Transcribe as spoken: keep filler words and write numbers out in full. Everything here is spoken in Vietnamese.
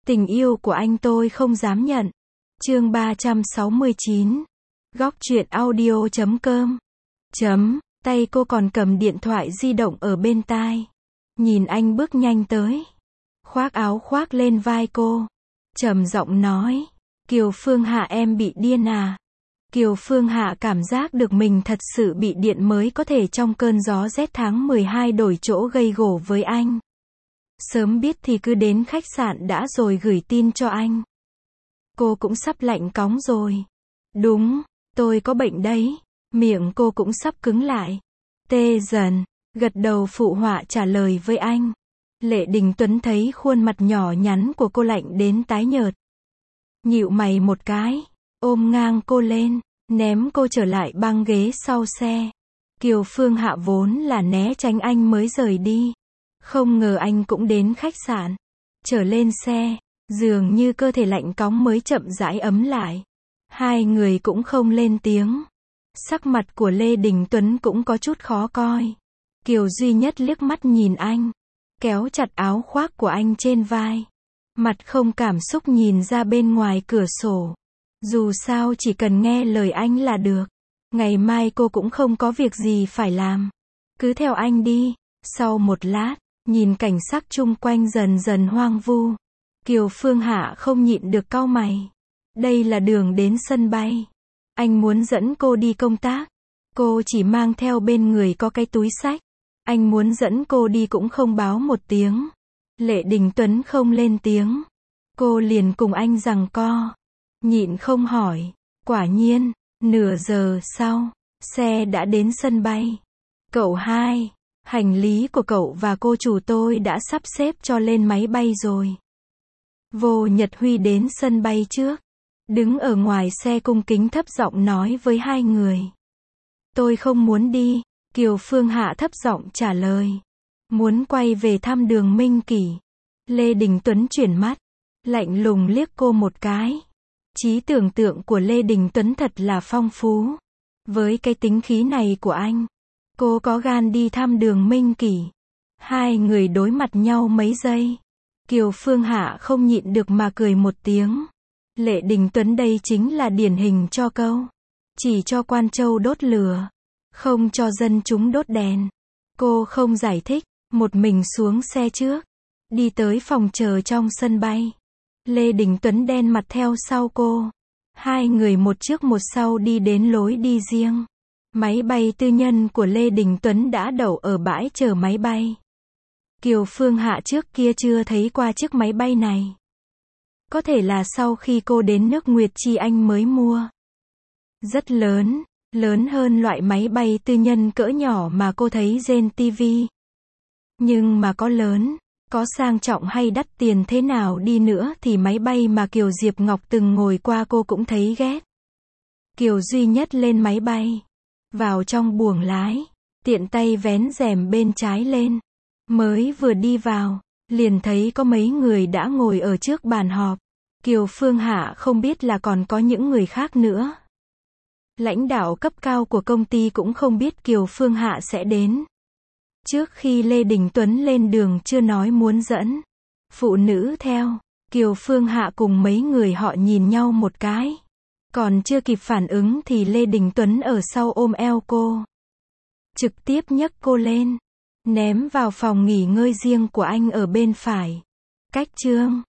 Tình yêu của anh tôi không dám nhận. Chương ba trăm sáu mươi chín. Góc truyện audio chấm com. Chấm, tay cô còn cầm điện thoại di động ở bên tai. Nhìn anh bước nhanh tới. Khoác áo khoác lên vai cô. Trầm giọng nói. Kiều Phương Hạ, em bị điên à? Kiều Phương Hạ cảm giác được mình thật sự bị điện mới có thể trong cơn gió rét tháng mười hai đổi chỗ gây gổ với anh. Sớm biết thì cứ đến khách sạn đã rồi gửi tin cho anh. Cô cũng sắp lạnh cóng rồi. Đúng, tôi có bệnh đấy. Miệng cô cũng sắp cứng lại. Tê dần, gật đầu phụ họa trả lời với anh. Lệ Đình Tuấn thấy khuôn mặt nhỏ nhắn của cô lạnh đến tái nhợt. Nhịu mày một cái, ôm ngang cô lên, ném cô trở lại băng ghế sau xe. Kiều Phương Hạ vốn là né tránh anh mới rời đi. Không ngờ anh cũng đến khách sạn. Trở lên xe, dường như cơ thể lạnh cóng mới chậm rãi ấm lại. Hai người cũng không lên tiếng. Sắc mặt của Lê Đình Tuấn cũng có chút khó coi. Kiều duy nhất liếc mắt nhìn anh, kéo chặt áo khoác của anh trên vai. Mặt không cảm xúc nhìn ra bên ngoài cửa sổ. Dù sao chỉ cần nghe lời anh là được. Ngày mai cô cũng không có việc gì phải làm. Cứ theo anh đi. Sau một lát, nhìn cảnh sắc chung quanh dần dần hoang vu. Kiều Phương Hạ không nhịn được cau mày. Đây là đường đến sân bay. Anh muốn dẫn cô đi công tác. Cô chỉ mang theo bên người có cái túi xách. Anh muốn dẫn cô đi cũng không báo một tiếng. Lệ Đình Tuấn không lên tiếng. Cô liền cùng anh giằng co. Nhịn không hỏi. Quả nhiên, nửa giờ sau, xe đã đến sân bay. Cậu hai, hành lý của cậu và cô chủ tôi đã sắp xếp cho lên máy bay rồi. Vô Nhật Huy đến sân bay trước. Đứng ở ngoài xe cung kính thấp giọng nói với hai người. Tôi không muốn đi, Kiều Phương Hạ thấp giọng trả lời. Muốn quay về thăm Đường Minh Kỷ. Lê Đình Tuấn chuyển mắt, lạnh lùng liếc cô một cái. Trí tưởng tượng của Lê Đình Tuấn thật là phong phú. Với cái tính khí này của anh, cô có gan đi thăm Đường Minh Kỷ. Hai người đối mặt nhau mấy giây. Kiều Phương Hạ không nhịn được mà cười một tiếng. Lệ Đình Tuấn đây chính là điển hình cho câu. Chỉ cho quan châu đốt lửa, không cho dân chúng đốt đèn. Cô không giải thích, một mình xuống xe trước. Đi tới phòng chờ trong sân bay. Lê Đình Tuấn đen mặt theo sau cô. Hai người một trước một sau đi đến lối đi riêng. Máy bay tư nhân của Lê Đình Tuấn đã đậu ở bãi chờ máy bay. Kiều Phương Hạ trước kia chưa thấy qua chiếc máy bay này. Có thể là sau khi cô đến nước Nguyệt Chi Anh mới mua. Rất lớn, lớn hơn loại máy bay tư nhân cỡ nhỏ mà cô thấy trên ti vi. Nhưng mà có lớn, có sang trọng hay đắt tiền thế nào đi nữa thì máy bay mà Kiều Diệp Ngọc từng ngồi qua cô cũng thấy ghét. Kiều duy nhất lên máy bay. Vào trong buồng lái, tiện tay vén rèm bên trái lên. Mới vừa đi vào, liền thấy có mấy người đã ngồi ở trước bàn họp. Kiều Phương Hạ không biết là còn có những người khác nữa. Lãnh đạo cấp cao của công ty cũng không biết Kiều Phương Hạ sẽ đến. Trước khi Lê Đình Tuấn lên đường chưa nói muốn dẫn phụ nữ theo, Kiều Phương Hạ cùng mấy người họ nhìn nhau một cái. Còn chưa kịp phản ứng thì Lê Đình Tuấn ở sau ôm eo cô. Trực tiếp nhấc cô lên, ném vào phòng nghỉ ngơi riêng của anh ở bên phải. Cách chương